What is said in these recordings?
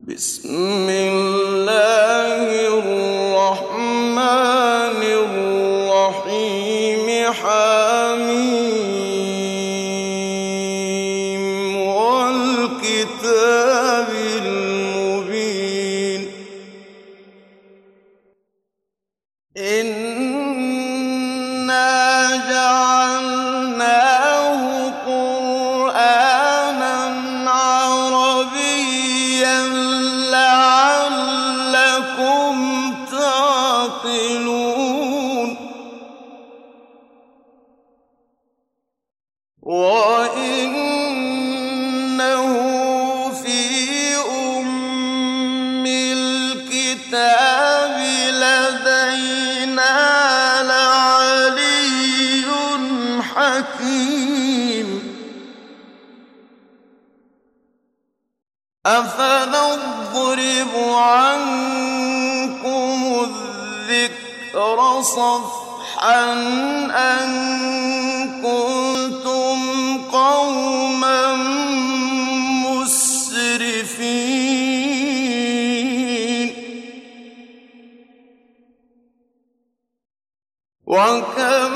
بسم الله الرحمن الرحيم حميم والكتاب المبين إنا جعلناه قرآنا عربيا لعلكم تعقلون وإنه في أم الكتاب لدينا لعلي حكيم أفنضرب عنكم الذكر صفحا أن كنتم قوما مسرفين وكم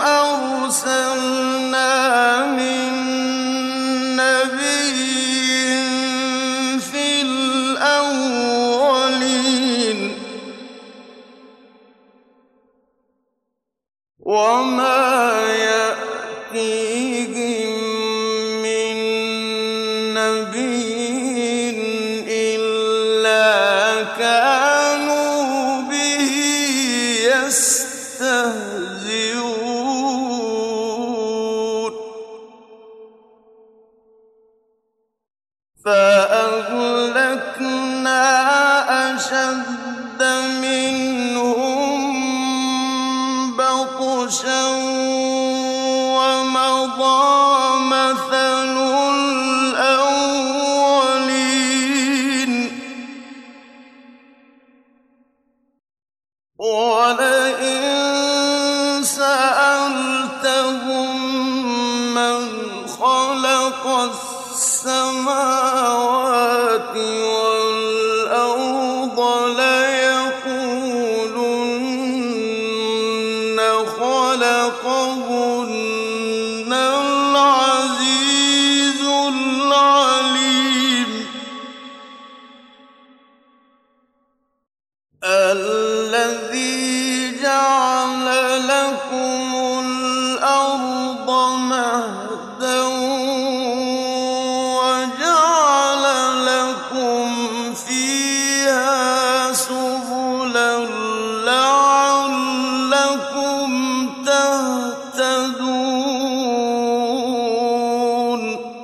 أرسلنا من نبي في الأولين وما يأتيهم من نبي إلا كانوا به يستهزئون فأهلكنا أشد منهم بطشا ومضى مثل الأولين ولئن سألتهم من خلق السماوات والأرض ليقولن خلقهن العزيز العليم الذي جعل لكم الأرض مهدا وجعل لكم فيها سبلا لعلكم تهتدون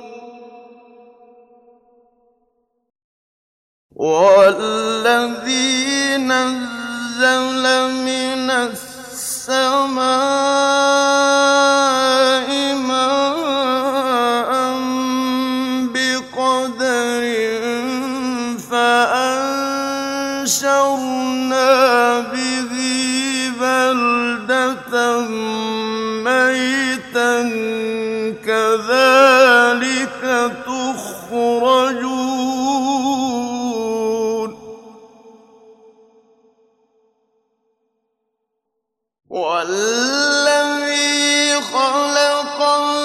والذي نزل من السماء ماء بقدر فأنشرنا به بلدة ميتا كذلك تخرجون والذي خلق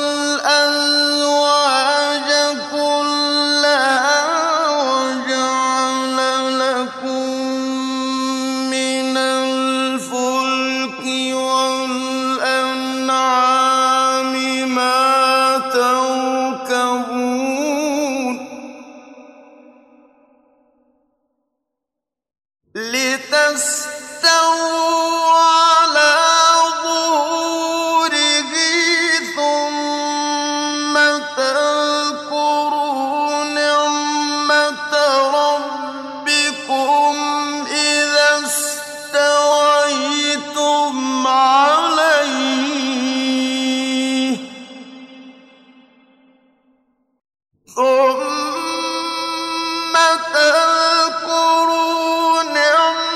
الأزواج كلها وجعل لكم من الفلك والأنعام ما تركبون لتستووا على ظهوره ثم تذكروا نعمة ربكم إذا استويتم عليه ثم تذكروا نعمة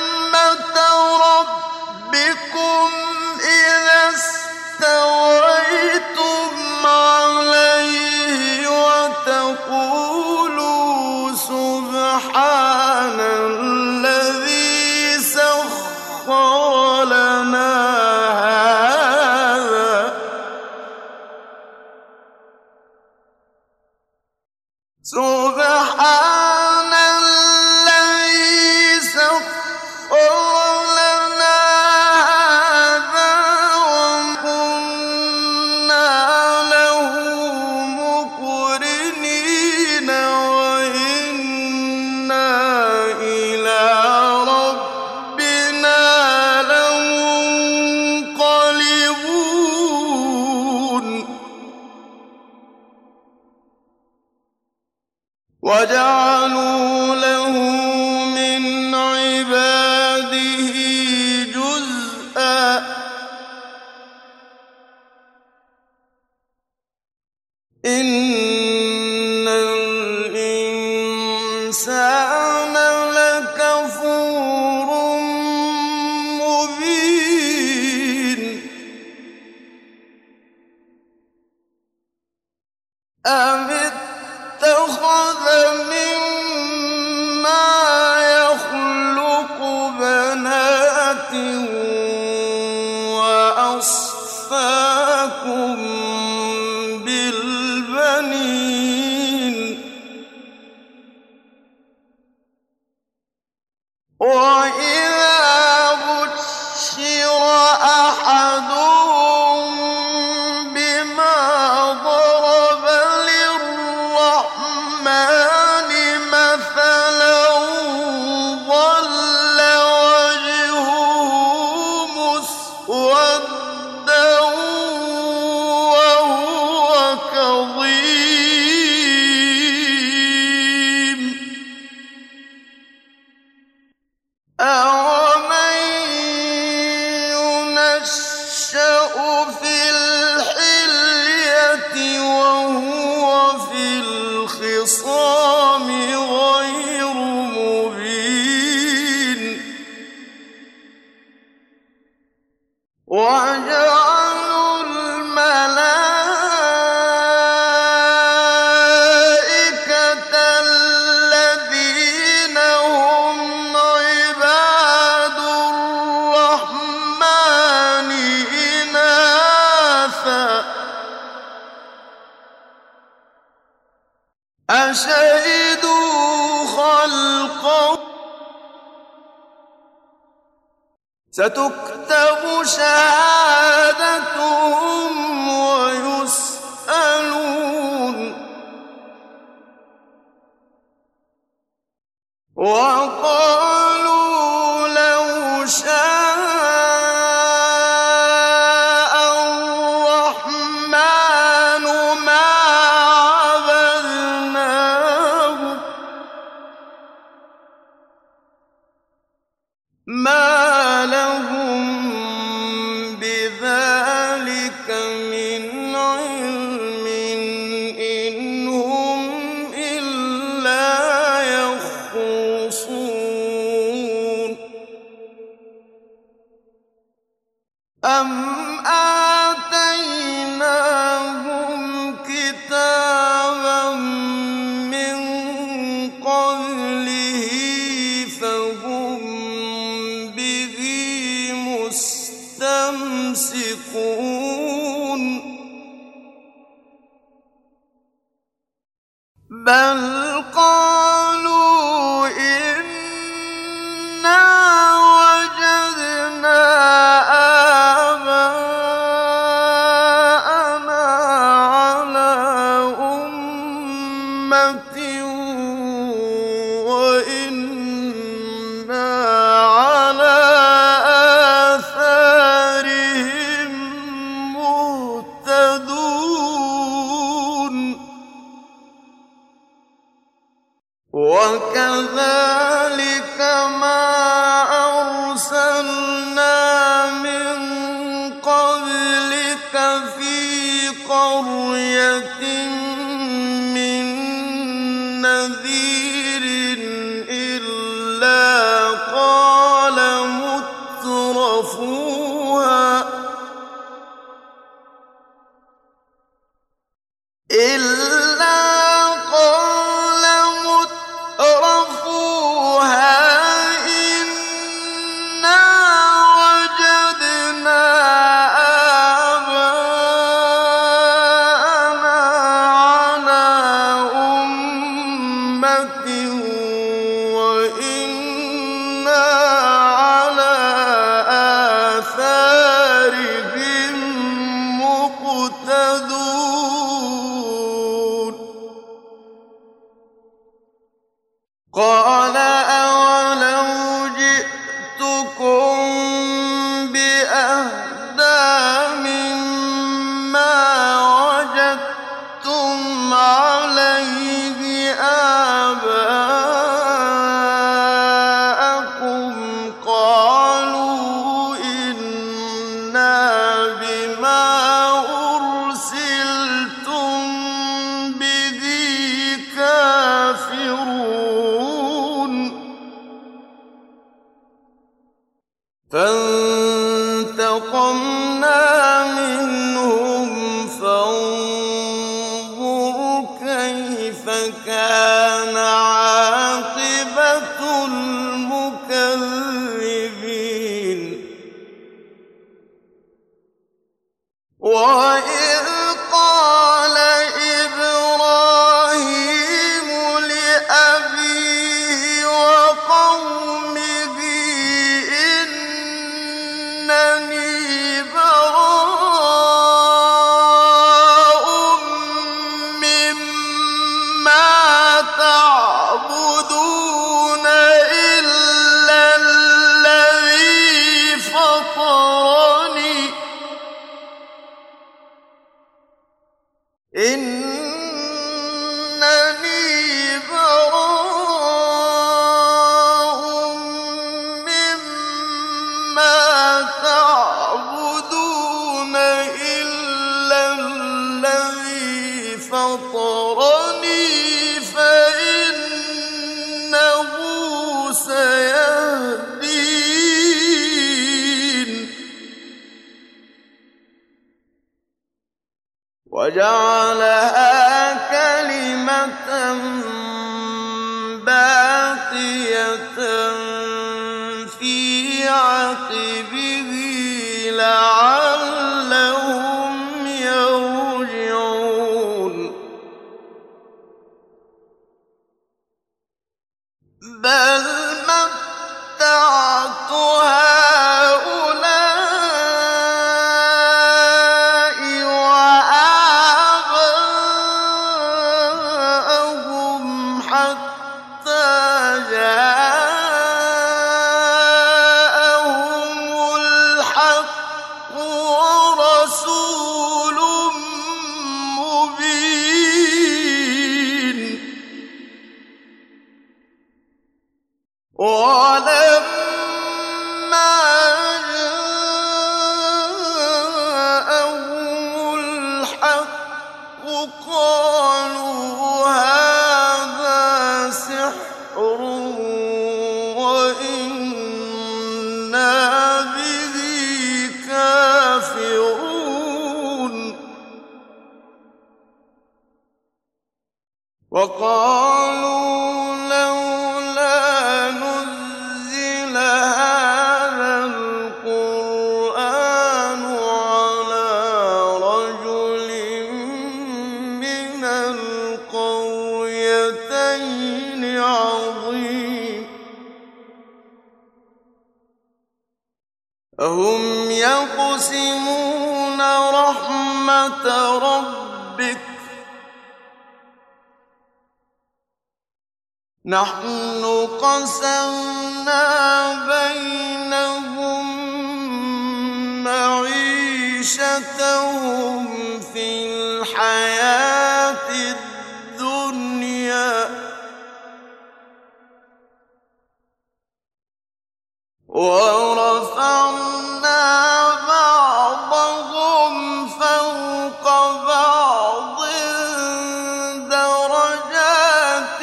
وَإِذَا بُشِّرَ أَحَدُهُم بِمَا ضَرَبَ لِلرَّحْمَٰنِ مَثَلًا ظَلَّ وَجْهُهُ مُسْوَدًّا وَهُوَ كَظِيمٌ أَوَمَن يُنَشَّأُ فِي الْحِلْيَةِ وَهُوَ فِي الْخِصَامِ غَيْرُ مُبِينٍ وَجَعَلُوا الْمَلَائِكَةَ الَّذِينَ هُمْ عِبَادُ الرَّحْمَٰنِ إِنَاثًا أَشَهِدُوا خَلْقَهُمْ ۚ سَتُكْتَبُ شَهَادَتُهُمْ وَيُسْأَلُونَ وَقَالُوا لَوْ شَاءَ الرَّحْمَٰنُ مَا عَبَدْنَاهُم مَّا لَهُم بِذَٰلِكَ مِنْ عِلْمٍ إِنْ هُمْ إِلَّا يَخْرُصُونَ أَمْ آتَيْنَاهُمْ كِتَابًا مِّن قَبْلِهِ فَهُم بِهِ مُسْتَمْسِكُونَ بَلْ قَالُوا إِنَّا وَجَدْنَا آبَاءَنَا عَلَىٰ أُمَّةٍ وَإِنَّا عَلَىٰ آثَارِهِم مُّهْتَدُونَ وَكَذَٰلِكَ مَا أَرْسَلْنَا مِن قَبْلِكَ فِي قَرْيَةٍ مِّن نَّذِيرٍ إِلَّا قَالَ مُتْرَفُوهَا إِنَّا وَجَدْنَا آبَاءَنَا عَلَىٰ أُمَّةٍ وَإِنَّا عَلَىٰ آثَارِهِم مُّقْتَدُونَ قَالَ أَوَلَوْ جِئْتُكُم بِأَهْدَىٰ مِمَّا وَجَدتُّمْ عَلَيْهِ آبَاءَكُمْ قَالُوا إِنَّا بِمَا أُرْسِلْتُم بِهِ كَافِرُونَ فَانتَقَمْنَا مِنْهُمْ فَانظُرْ كَيْفَ كَانَ عَاقِبَةُ الْمُكَذِّبِينَ وَإِذْ قَالَ إِبْرَاهِيمُ لِأَبِيهِ وَقَوْمِهِ وجعلها كلمة باقية في عقبه لعلهم يرجعون بل متعت هؤلاء وآباءهم حتى جاءهم الحق ورسول مبين ولما جاءهم الحق قالوا هذا سحر وإنا به كافرون وقالوا لولا نزل هذا القرآن على رجل من القريتين عظيم أهم يقسمون رحمة ربك نحن قسمنا بينهم معيشتهم في الحياة الدنيا ورفعنا بعضهم فوق بعض درجات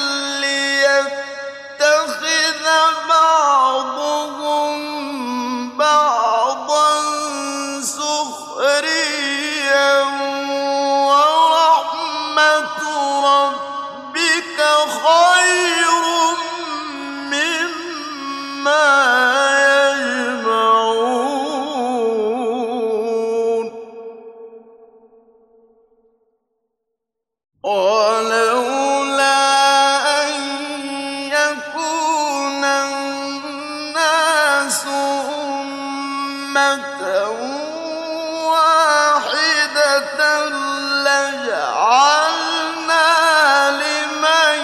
ليتخذ بعضهم بعضا سخريا ورحمة ربك خير مما يجمعون ولولا أن يكون الناس أمة واحدة لجعلنا لمن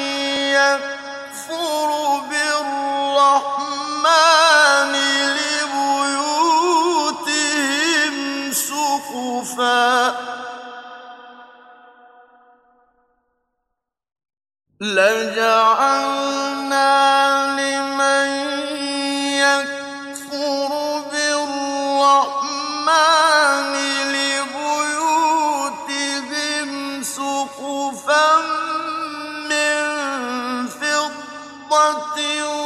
يكفر بالرحمن لبيوتهم سقفا من فضة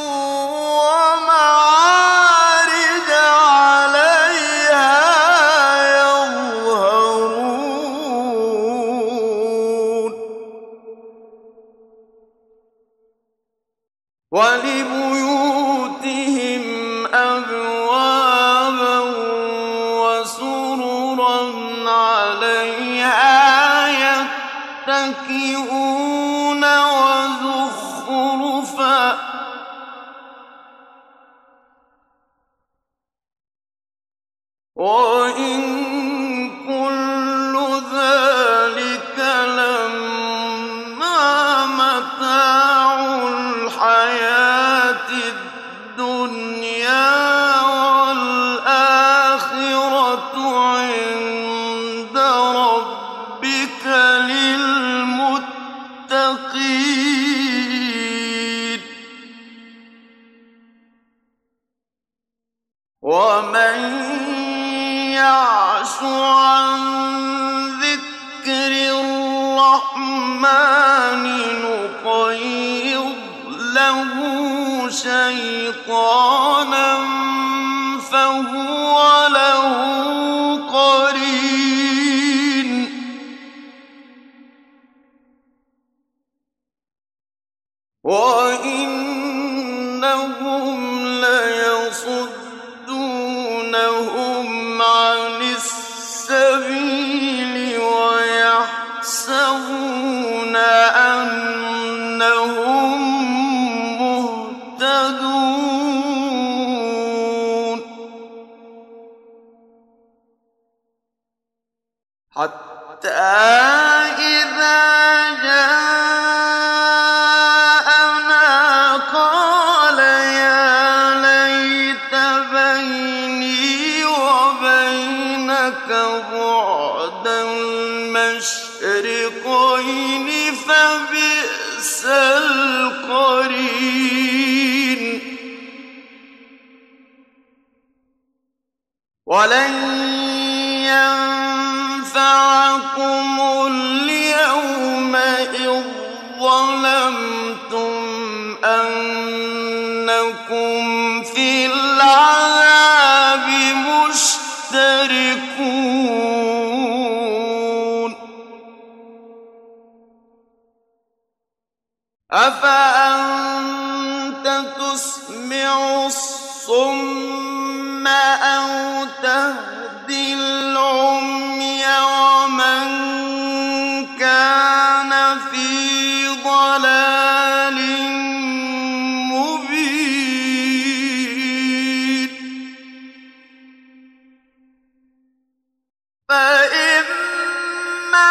ومعارج عليها يظهرون ولبيوتهم أبوابا وسررا عليها يتكئون وزخرفا وإن كل ذلك لما متاع الحياة الدنيا والآخرة عند ربك للمتقين ومن يعش عن ذكر الرحمن نقيض له شيطانا فهو له قرين وإنهم ليصدونهم عن السبيل ويحسبون أنهم مهتدون حتى إذا جاءنا قال يا ليت بيني وبينك بعد المشرقين فبئس القرين ولن ينفعكم اليوم إذ ظلمتم أنكم في العذاب مشتركون أفأنت تسمع الصم أو تهدي العمي ومن كان في ضلال مبين فإما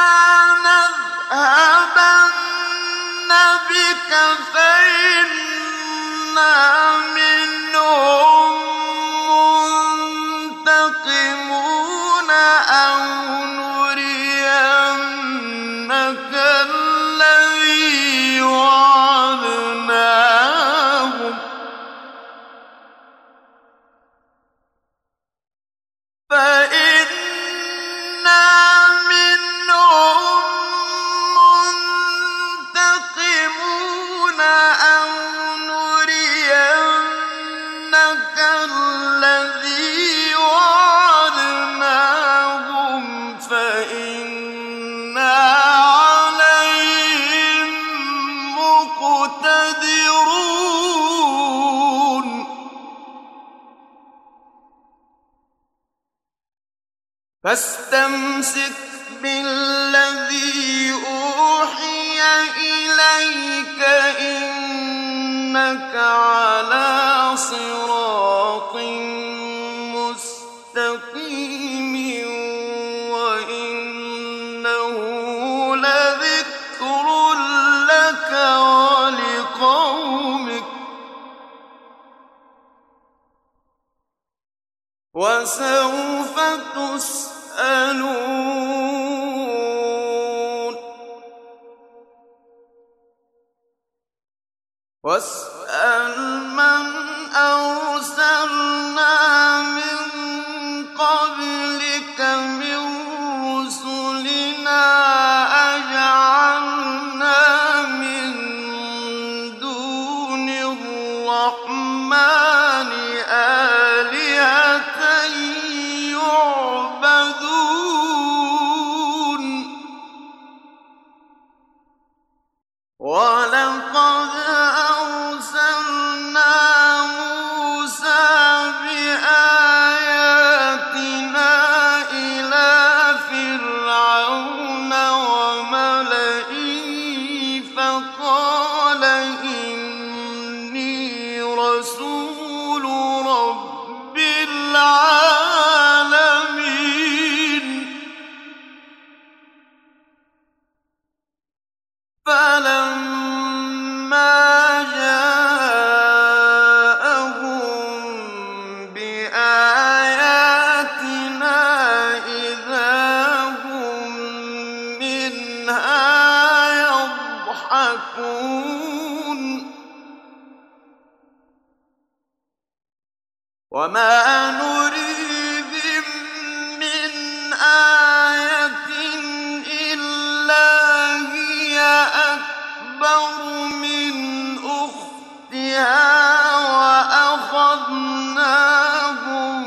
نذهبن بك فإنا منهم منتقمون أو نرينك الذي وعدناهم فإنا منهم منتقمون أو نرينك الذي وعدناهم فإنا عليهم مقتدرون فاستمسك بالذي أوحي إليك إنك على صراط مستقيم وإنه لذكر لك ولقومك وسوف تسألون واسأل من أرسلنا من قبلك من رسلنا أجعلنا من دون الرحمن آلهة يعبدون ولقد أرسلنا موسى بآياتنا إلى فرعون وملئه فقال إني رسول رب العالمين فلما جاءهم بآياتنا إذا هم منها يضحكون وما نريهم من آية إلا هي أكبر من أختها وأخذناهم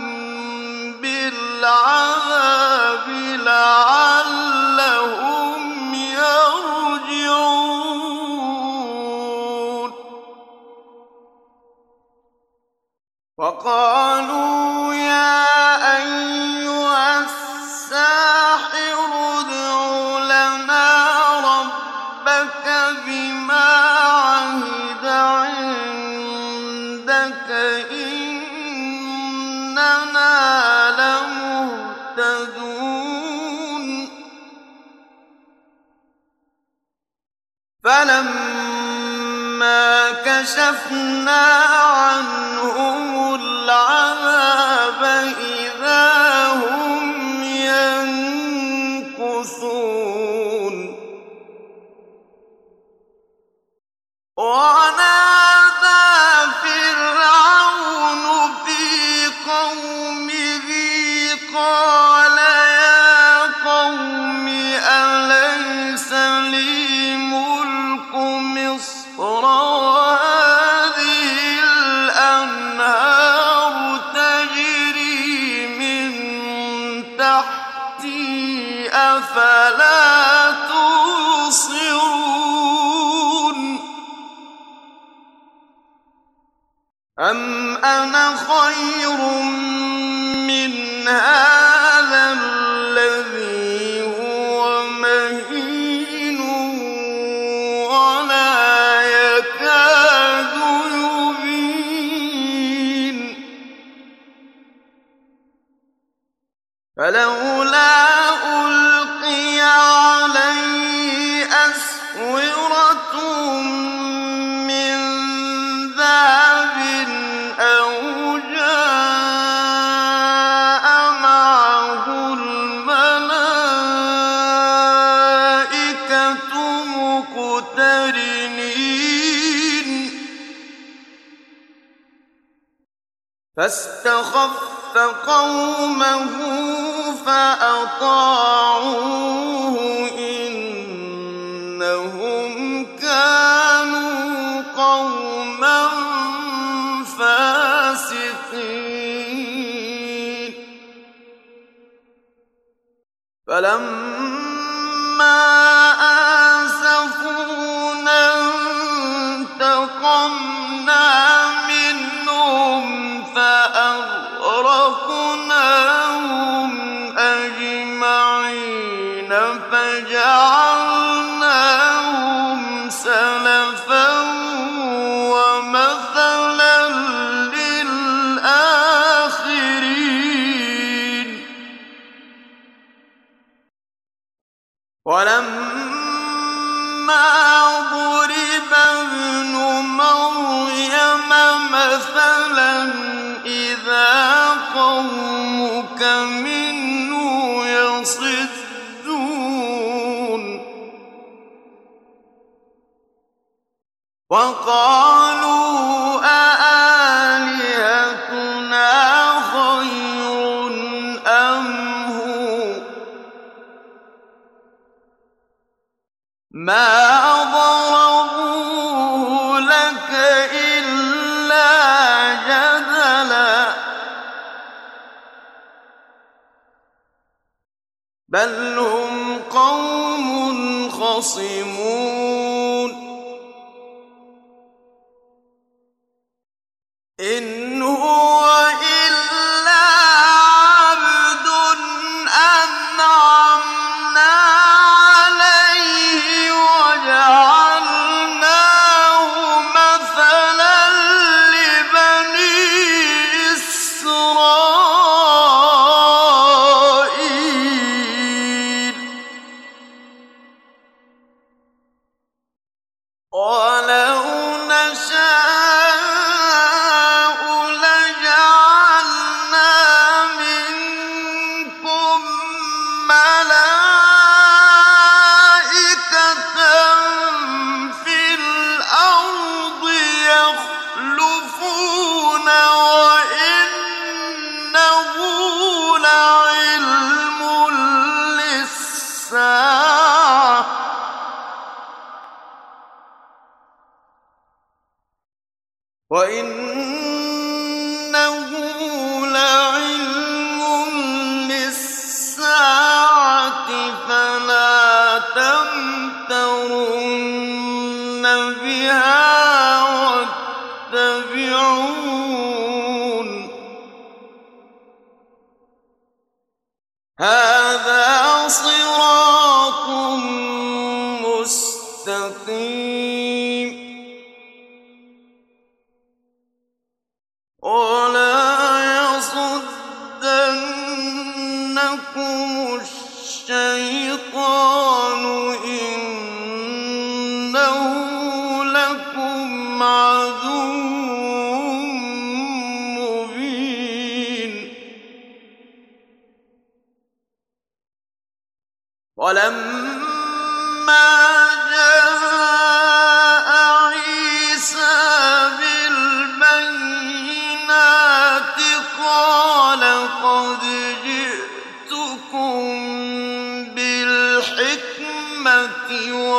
بالعذاب لعلهم يرجعون وقالوا يا أيها الساحر ادع لنا ربك بما عهد عندك إننا لمهتدون فلما كشفنا عنهم العذاب إذا هم ينكثون ونادى فرعون في قومه قال يا قوم أليس لي ملك مصر وهذه الأنهار تجري من تحتي أفلا تبصرون أم أنا خير من هذا الذي هو مهين ولا يكاد يبين فلولا ألقي عليه أسورة من ذهب أو جاء معه الملائكة مقترنين فاستخف قومه فأطاعوه إنهم كانوا قوما فاسقين فلما آسفونا انتقمنا منهم فأغرقناهم أجمعين فجعلناهم سلفا ومثلا للآخرين ولما ضرب ابن مريم مثلا إذا قومك منه يصدون وقالوا أآلهتنا خير أم هو ما ضربوه لك إلا جدلا بل هم قوم خصمون إن هو إلا عبد أنعمنا عليه وجعلناه مثلا لبني إسرائيل ولو نشاء لجعلنا منكم ملائكة في الأرض يخلفون وإنه لعلم للساعة وإنه لعلم للساعة فلا تمترن بها واتبعون هذا صراط مستقيم ولا يصدنكم الشيطان إنه لكم عدو مبين ولما جاء عيسى بالبينات قال قد جئتكم بالحكمة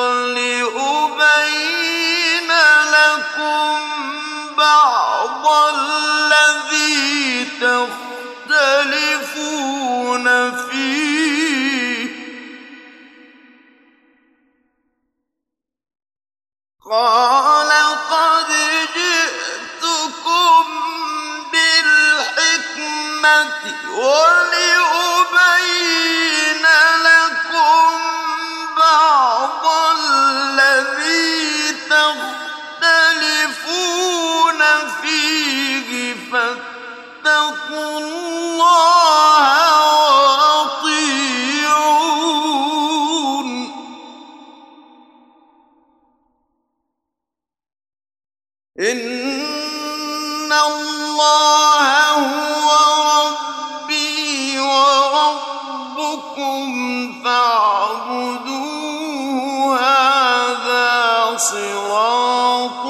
ولأبين لكم بعض الذي تختلفون فيه قال قد جئتكم بالحكمة ولأبين لكم بعض الذي تختلفون فيه فاتقوا الله وأطيعون إن الله هو ربي وربكم فاعبدوه هذا صراط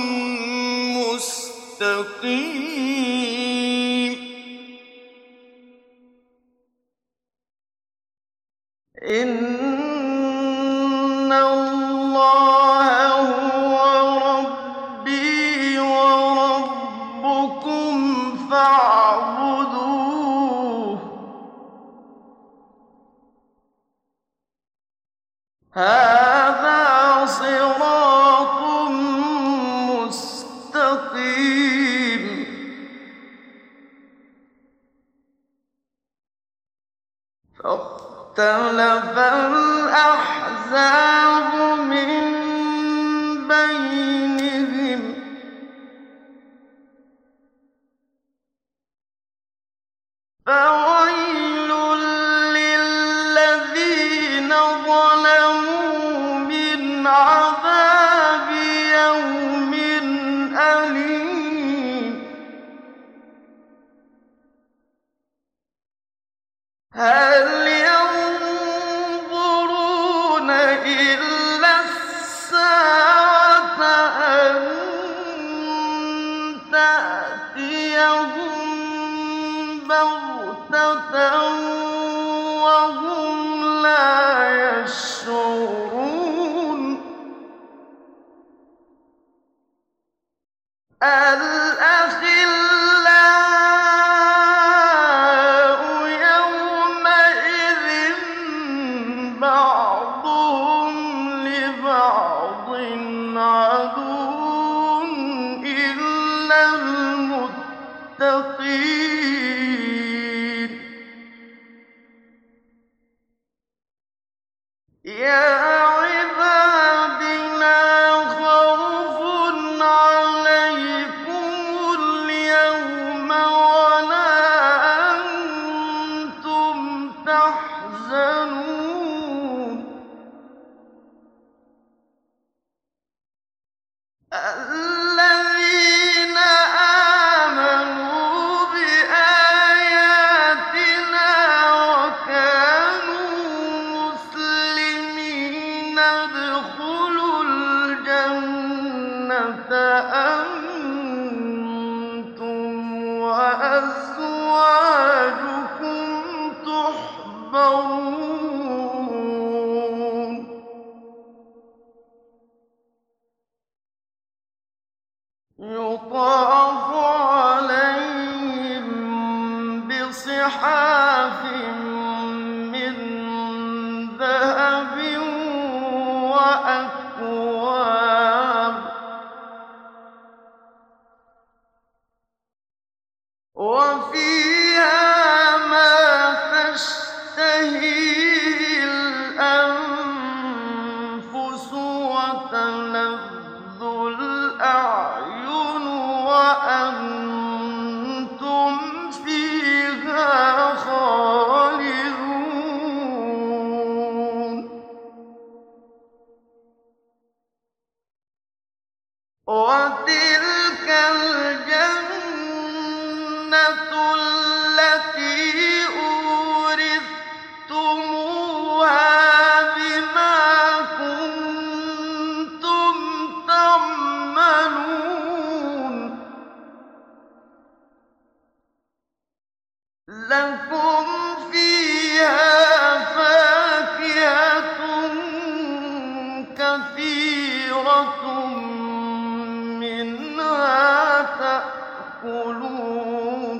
مستقيم إن الله هو ربي وربكم فاعبدوه هذا صراط مستقيم فاختلف الأحزاب من بينهم فويل للذين ظلموا من عذاب يوم أليم هل ينظرون إلا الساعة أن تأتيهم بغتة وهم لا يشعرون الأخلاء يومئذ بعضهم لبعض عدو إلا المتقين يا عباد لا خوف عليكم اليوم ولا أنتم تحزنون الذين آمنوا بآياتنا وكانوا مسلمين ادخلوا الجنة أنتم وأزواجكم تحبرون يطاف عليهم بصحاف من ذهب وأكواب وفيها ما تشتهي وأنتم فيها خالدون وتلك الجنة التي أورثتموها بما كنتم تعملون لكم فيها فاكهة كثيرة منها تأكلون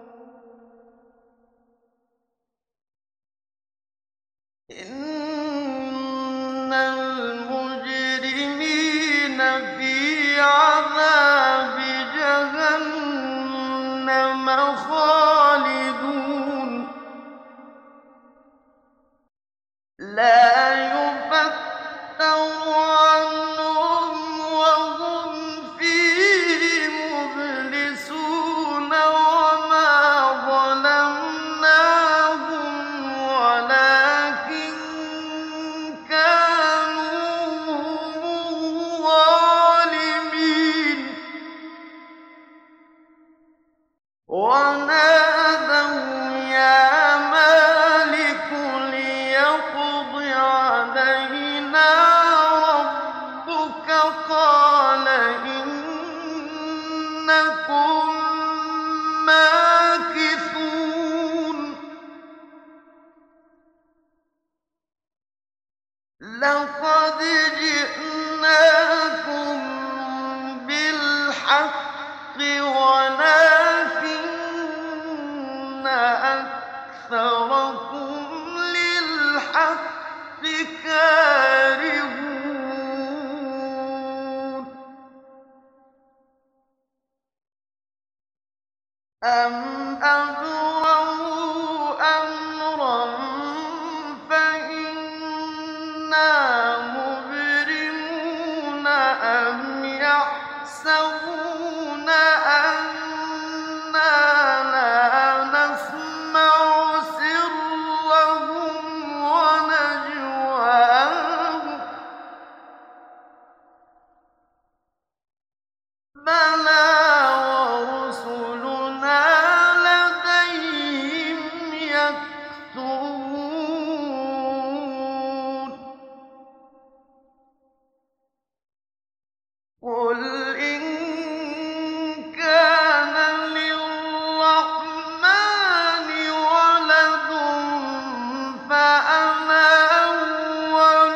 إن المجرمين في عذاب جهنم خالدون لا يفتر عنهم وهم فيه مبلسون وما ظلمناهم ولكن كانوا هم الظالمين ونادوا يا مالك ليقض علينا ربك قال إنكم ماكثون لقد جئناكم بالحق ولكن أكثركم للحق كارهون أم أبرموا أمرا فإنا مبرمون أم يحسبون أنا لا نسمع سرهم ونجواهم بلى ورسلنا لديهم يكتبون قل إن كان للرحمن ولد فأنا أول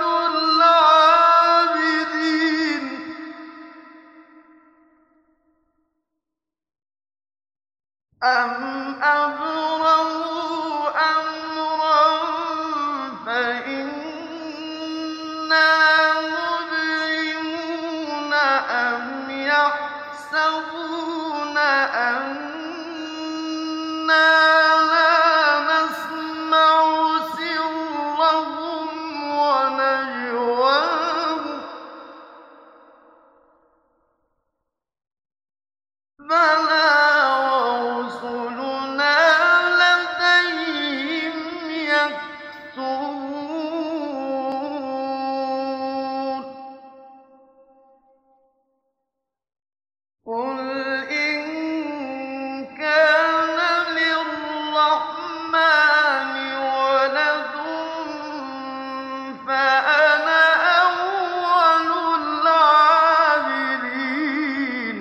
العابدين أم أبرموا أمرا فإنا مبرمون أم يحسبون أنا لا نسمع سرهم ونجواهم بلى ورسلنا لديهم يكتبون قل إن كان للرحمن ولد فأنا أول العابدين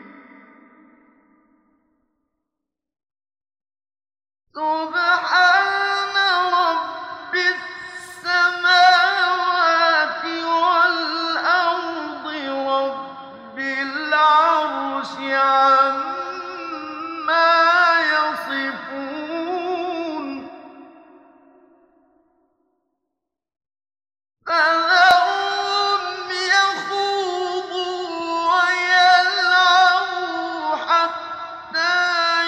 سبحان رب السماوات والأرض رب العرش عما يصفون فذرهم يخوضوا ويلعبوا حتى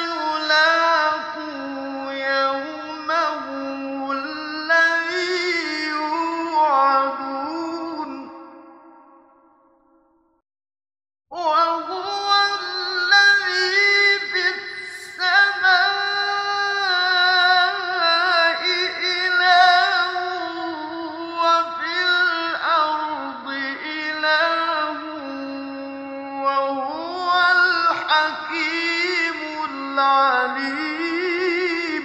يلاقوا يومهم الذي يوعدون وهو الذي العليم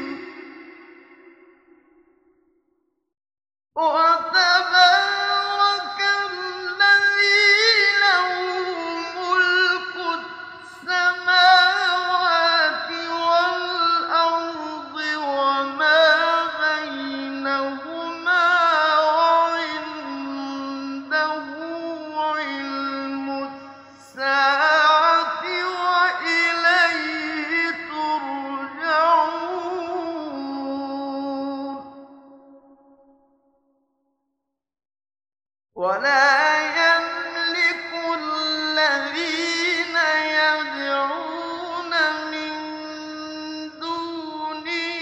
وتبارك الذي له ملك السماوات والأرض وما بينهما وعنده علم الساعة وإليه ترجعون ولا يملك الذين يدعون من دونه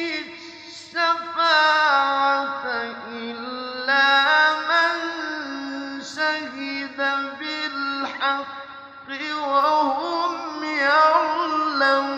الشفاعة إلا من شهد بالحق وهم يعلمون